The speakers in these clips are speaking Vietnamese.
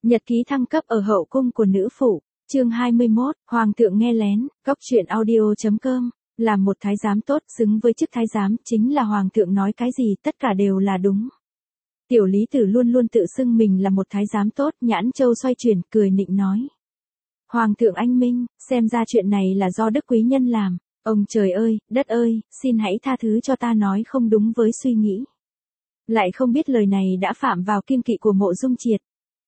Nhật ký thăng cấp ở hậu cung của nữ phụ, chương 21, Hoàng thượng nghe lén, góc truyện audio.com, làm một thái giám tốt xứng với chức thái giám, chính là Hoàng thượng nói cái gì tất cả đều là đúng. Tiểu Lý Tử luôn luôn tự xưng mình là một thái giám tốt, nhãn châu xoay chuyển, cười nịnh nói. Hoàng thượng anh minh, xem ra chuyện này là do Đức Quý Nhân làm, ông trời ơi, đất ơi, xin hãy tha thứ cho ta nói không đúng với suy nghĩ. Lại không biết lời này đã phạm vào kiêng kỵ của Mộ Dung Triệt.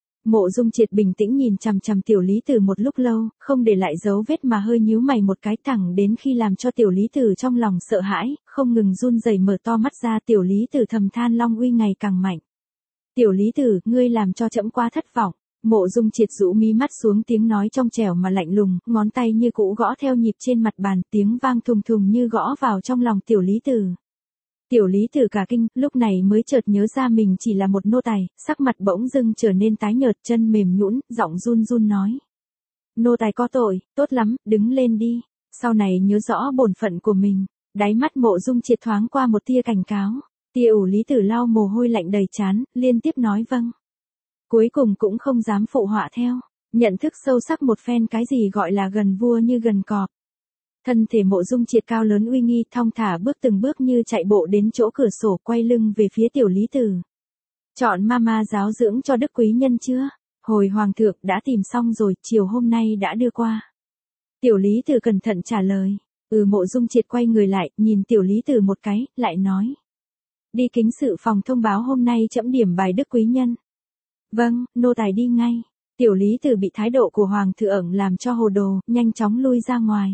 Mộ Dung Triệt bình tĩnh nhìn chằm chằm Tiểu Lý Tử một lúc lâu, không để lại dấu vết mà hơi nhíu mày một cái, thẳng đến khi làm cho Tiểu Lý Tử trong lòng sợ hãi, không ngừng run rẩy mở to mắt ra. Tiểu Lý Tử thầm than long uy ngày càng mạnh. Tiểu Lý Tử, ngươi làm cho trẫm quá thất vọng. Mộ Dung Triệt rũ mí mắt xuống, tiếng nói trong trẻo mà lạnh lùng, ngón tay như cũ gõ theo nhịp trên mặt bàn, tiếng vang thùng thùng như gõ vào trong lòng Tiểu Lý Tử. Tiểu Lý Tử cả kinh, lúc này mới chợt nhớ ra mình chỉ là một nô tài, sắc mặt bỗng dưng trở nên tái nhợt, chân mềm nhũn, giọng run run nói. Nô tài có tội, tốt lắm, đứng lên đi, sau này nhớ rõ bổn phận của mình. Đáy mắt Mộ Dung Triệt thoáng qua một tia cảnh cáo. Tiểu Lý Tử lau mồ hôi lạnh đầy trán, liên tiếp nói vâng. Cuối cùng cũng không dám phụ họa theo, nhận thức sâu sắc một phen cái gì gọi là gần vua như gần cọp. Thân thể Mộ Dung Triệt cao lớn uy nghi, thong thả bước từng bước như chạy bộ đến chỗ cửa sổ, quay lưng về phía Tiểu Lý Tử. Chọn mama giáo dưỡng cho Đức Quý Nhân chưa? Hồi Hoàng thượng đã tìm xong rồi, chiều hôm nay đã đưa qua. Tiểu Lý Tử cẩn thận trả lời. Mộ Dung Triệt quay người lại, nhìn Tiểu Lý Tử một cái, lại nói. Đi kính sự phòng thông báo hôm nay trẫm điểm bài Đức Quý Nhân. Vâng, nô tài đi ngay. Tiểu Lý Tử bị thái độ của Hoàng thượng làm cho hồ đồ, nhanh chóng lui ra ngoài.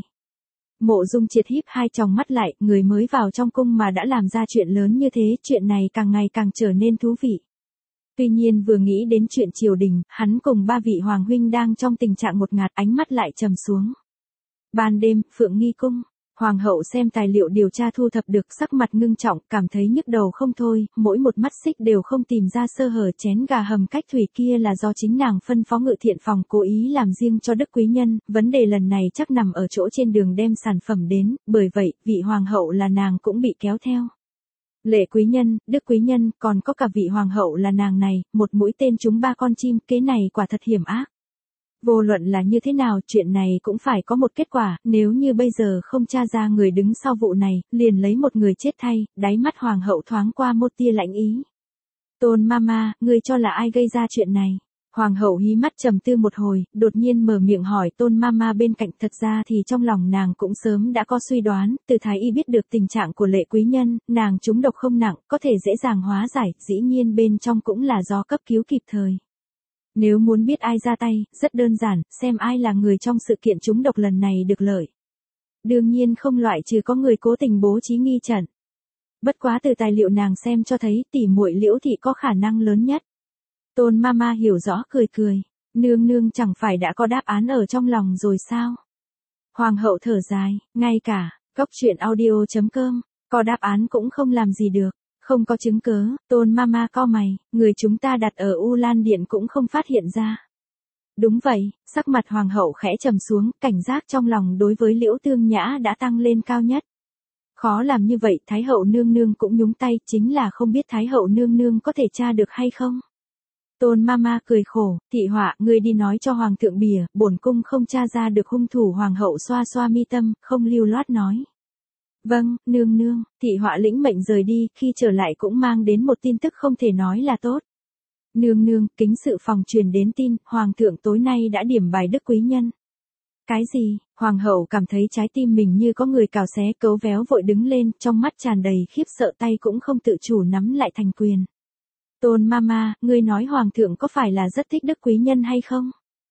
Mộ Dung Triệt híp hai tròng mắt lại, người mới vào trong cung mà đã làm ra chuyện lớn như thế, chuyện này càng ngày càng trở nên thú vị. Tuy nhiên vừa nghĩ đến chuyện triều đình, hắn cùng ba vị hoàng huynh đang trong tình trạng ngột ngạt, ánh mắt lại trầm xuống. Ban đêm, Phượng Nghi cung, Hoàng hậu xem tài liệu điều tra thu thập được, sắc mặt ngưng trọng, cảm thấy nhức đầu không thôi, mỗi một mắt xích đều không tìm ra sơ hở. Chén gà hầm cách thủy kia là do chính nàng phân phó Ngự Thiện phòng cố ý làm riêng cho Đức Quý Nhân, vấn đề lần này chắc nằm ở chỗ trên đường đem sản phẩm đến, bởi vậy, vị hoàng hậu là nàng cũng bị kéo theo. Lệ Quý Nhân, Đức Quý Nhân, còn có cả vị hoàng hậu là nàng này, một mũi tên trúng ba con chim, kế này quả thật hiểm ác. Vô luận là như thế nào, chuyện này cũng phải có một kết quả, nếu như bây giờ không tra ra người đứng sau vụ này, liền lấy một người chết thay. Đáy mắt hoàng hậu thoáng qua một tia lạnh ý. Tôn mama, ngươi cho là ai gây ra chuyện này? Hoàng hậu hí mắt trầm tư một hồi, đột nhiên mở miệng hỏi Tôn mama bên cạnh. Thật ra thì trong lòng nàng cũng sớm đã có suy đoán, từ thái y biết được tình trạng của Lệ Quý Nhân, nàng trúng độc không nặng, có thể dễ dàng hóa giải, dĩ nhiên bên trong cũng là do cấp cứu kịp thời. Nếu muốn biết ai ra tay, rất đơn giản, xem ai là người trong sự kiện trúng độc lần này được lợi. Đương nhiên không loại trừ có người cố tình bố trí nghi trận. Bất quá từ tài liệu nàng xem cho thấy tỷ muội Liễu thị có khả năng lớn nhất. Tôn mama hiểu rõ, cười cười. Nương nương chẳng phải đã có đáp án ở trong lòng rồi sao? Hoàng hậu thở dài, ngay cả, góc truyện audio.com, có đáp án cũng không làm gì được. Không có chứng cớ, Tôn mama cau mày, người chúng ta đặt ở U Lan Điện cũng không phát hiện ra. Đúng vậy, sắc mặt hoàng hậu khẽ trầm xuống, cảnh giác trong lòng đối với Liễu Tương Nhã đã tăng lên cao nhất. Khó làm như vậy, Thái hậu nương nương cũng nhúng tay, chính là không biết Thái hậu nương nương có thể tra được hay không. Tôn mama cười khổ, thị họa, ngươi đi nói cho hoàng thượng bìa, bổn cung không tra ra được hung thủ. Hoàng hậu xoa xoa mi tâm, không lưu loát nói. Vâng, nương nương, thị họa lĩnh mệnh rời đi, khi trở lại cũng mang đến một tin tức không thể nói là tốt. Nương nương, kính sự phòng truyền đến tin, hoàng thượng tối nay đã điểm bài Đức Quý Nhân. Cái gì? Hoàng hậu cảm thấy trái tim mình như có người cào xé, cấu véo vội đứng lên, trong mắt tràn đầy khiếp sợ, tay cũng không tự chủ nắm lại thành quyền. Tôn mama, ngươi nói hoàng thượng có phải là rất thích Đức Quý Nhân hay không?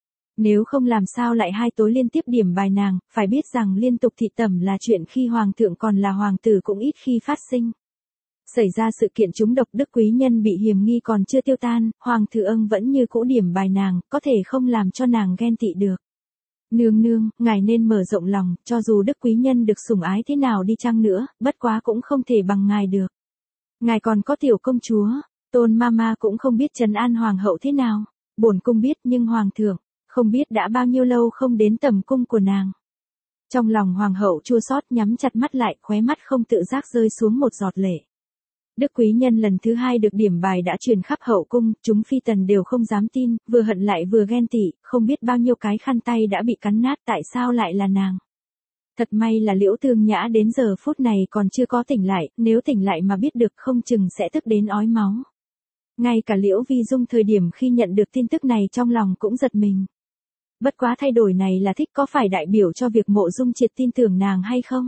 Nếu không làm sao lại hai tối liên tiếp điểm bài nàng, phải biết rằng liên tục thị tẩm là chuyện khi hoàng thượng còn là hoàng tử cũng ít khi phát sinh. Xảy ra sự kiện trúng độc, Đức Quý Nhân bị hiềm nghi còn chưa tiêu tan, hoàng thượng vẫn như cũ điểm bài nàng, có thể không làm cho nàng ghen tị được. Nương nương, ngài nên mở rộng lòng, cho dù Đức Quý Nhân được sủng ái thế nào đi chăng nữa, bất quá cũng không thể bằng ngài được. Ngài còn có tiểu công chúa, Tôn mama cũng không biết trấn an hoàng hậu thế nào. Bổn cung biết, nhưng hoàng thượng không biết đã bao nhiêu lâu không đến tầm cung của nàng. Trong lòng hoàng hậu chua xót, nhắm chặt mắt lại, khóe mắt không tự giác rơi xuống một giọt lệ. Đức quý nhân lần thứ 2 được điểm bài đã truyền khắp hậu cung, chúng phi tần đều không dám tin, vừa hận lại vừa ghen tị, không biết bao nhiêu cái khăn tay đã bị cắn nát, tại sao lại là nàng. Thật may là Liễu Tương Nhã đến giờ phút này còn chưa có tỉnh lại, nếu tỉnh lại mà biết được không chừng sẽ tức đến ói máu. Ngay cả Liễu Vi Dung thời điểm khi nhận được tin tức này trong lòng cũng giật mình. Bất quá thay đổi này là thích, có phải đại biểu cho việc Mộ Dung Triệt tin tưởng nàng hay không?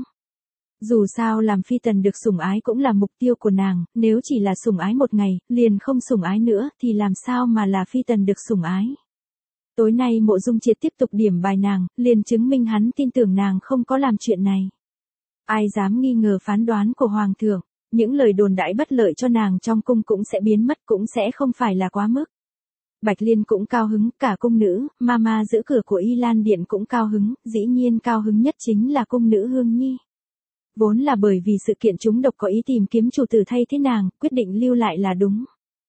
Dù sao làm phi tần được sủng ái cũng là mục tiêu của nàng, nếu chỉ là sủng ái một ngày, liền không sủng ái nữa thì làm sao mà là phi tần được sủng ái. Tối nay Mộ Dung Triệt tiếp tục điểm bài nàng, liền chứng minh hắn tin tưởng nàng không có làm chuyện này. Ai dám nghi ngờ phán đoán của Hoàng thượng, những lời đồn đãi bất lợi cho nàng trong cung cũng sẽ biến mất, cũng sẽ không phải là quá mức. Bạch Liên cũng cao hứng, cả cung nữ, mama giữ cửa của Y Lan Điện cũng cao hứng, dĩ nhiên cao hứng nhất chính là cung nữ Hương Nhi. Vốn là bởi vì sự kiện chúng độc có ý tìm kiếm chủ tử thay thế nàng, quyết định lưu lại là đúng.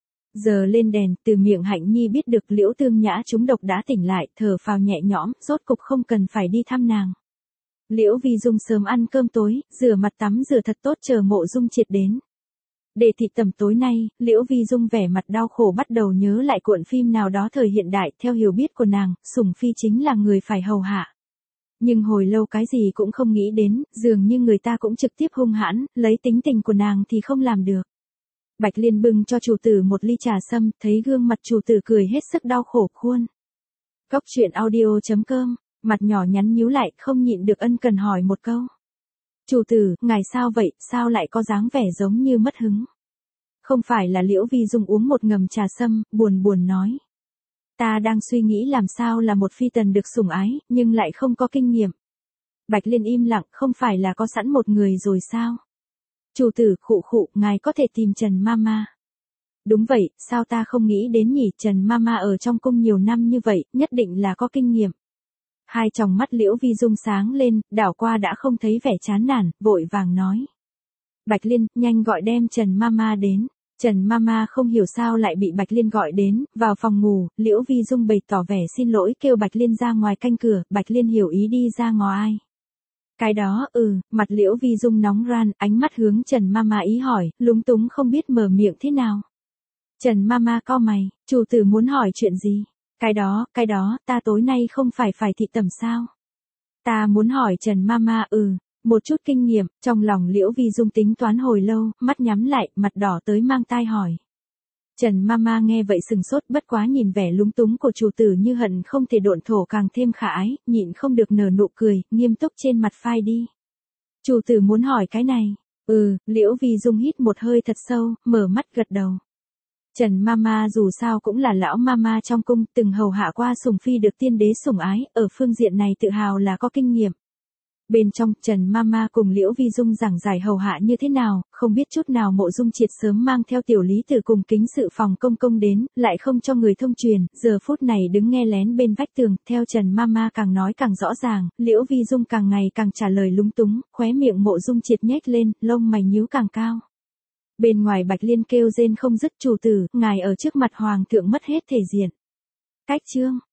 Giờ lên đèn, từ miệng Hạnh Nhi biết được Liễu Tương Nhã chúng độc đã tỉnh lại, thở phào nhẹ nhõm, rốt cục không cần phải đi thăm nàng. Liễu Vi Dung sớm ăn cơm tối, rửa mặt tắm rửa thật tốt chờ Mộ Dung Triệt đến. Để thị tầm tối nay, Liễu Vi Dung vẻ mặt đau khổ bắt đầu nhớ lại cuộn phim nào đó thời hiện đại, theo hiểu biết của nàng, sủng phi chính là người phải hầu hạ. Nhưng hồi lâu cái gì cũng không nghĩ đến, dường như người ta cũng trực tiếp hung hãn, lấy tính tình của nàng thì không làm được. Bạch Liên bưng cho chủ tử một ly trà sâm, thấy gương mặt chủ tử cười hết sức đau khổ khuôn. Cốc truyện audio.com, mặt nhỏ nhắn nhíu lại, không nhịn được ân cần hỏi một câu. Chủ tử, ngài sao vậy, sao lại có dáng vẻ giống như mất hứng? Không phải là Liễu Vi Dung uống một ngầm trà sâm, buồn buồn nói. Ta đang suy nghĩ làm sao là một phi tần được sủng ái, nhưng lại không có kinh nghiệm. Bạch Liên im lặng, không phải là có sẵn một người rồi sao? Chủ tử, khụ khụ, ngài có thể tìm Trần Mama. Đúng vậy, sao ta không nghĩ đến nhỉ, Trần Mama ở trong cung nhiều năm như vậy, nhất định là có kinh nghiệm. Hai tròng mắt Liễu Vi Dung sáng lên, đảo qua đã không thấy vẻ chán nản, vội vàng nói. Bạch Liên, nhanh gọi đem Trần Mama đến. Trần Mama không hiểu sao lại bị Bạch Liên gọi đến, vào phòng ngủ, Liễu Vi Dung bày tỏ vẻ xin lỗi kêu Bạch Liên ra ngoài canh cửa, Bạch Liên hiểu ý đi ra ngoài. Cái đó, mặt Liễu Vi Dung nóng ran, ánh mắt hướng Trần Mama ý hỏi, lúng túng không biết mở miệng thế nào. Trần Mama cau mày, chủ tử muốn hỏi chuyện gì? Cái đó, ta tối nay không phải thị tẩm sao? Ta muốn hỏi Trần Mama, một chút kinh nghiệm, trong lòng Liễu Vi Dung tính toán hồi lâu, mắt nhắm lại, mặt đỏ tới mang tai hỏi. Trần Mama nghe vậy sừng sốt, bất quá nhìn vẻ lúng túng của chủ tử như hận không thể độn thổ càng thêm khả ái, nhịn không được nở nụ cười, nghiêm túc trên mặt phai đi. Chủ tử muốn hỏi cái này. Liễu Vi Dung hít một hơi thật sâu, mở mắt gật đầu. Trần Mama dù sao cũng là lão mama trong cung, từng hầu hạ qua sủng phi được tiên đế sủng ái, ở phương diện này tự hào là có kinh nghiệm. Bên trong, Trần Mama cùng Liễu Vi Dung giảng giải hầu hạ như thế nào, không biết chút nào Mộ Dung Triệt sớm mang theo tiểu lý tử cùng kính sự phòng công công đến, lại không cho người thông truyền, giờ phút này đứng nghe lén bên vách tường, theo Trần Mama càng nói càng rõ ràng, Liễu Vi Dung càng ngày càng trả lời lúng túng, khóe miệng Mộ Dung Triệt nhếch lên, lông mày nhíu càng cao. Bên ngoài Bạch Liên kêu rên không dứt, chủ tử, ngài ở trước mặt hoàng thượng mất hết thể diện. Cách chương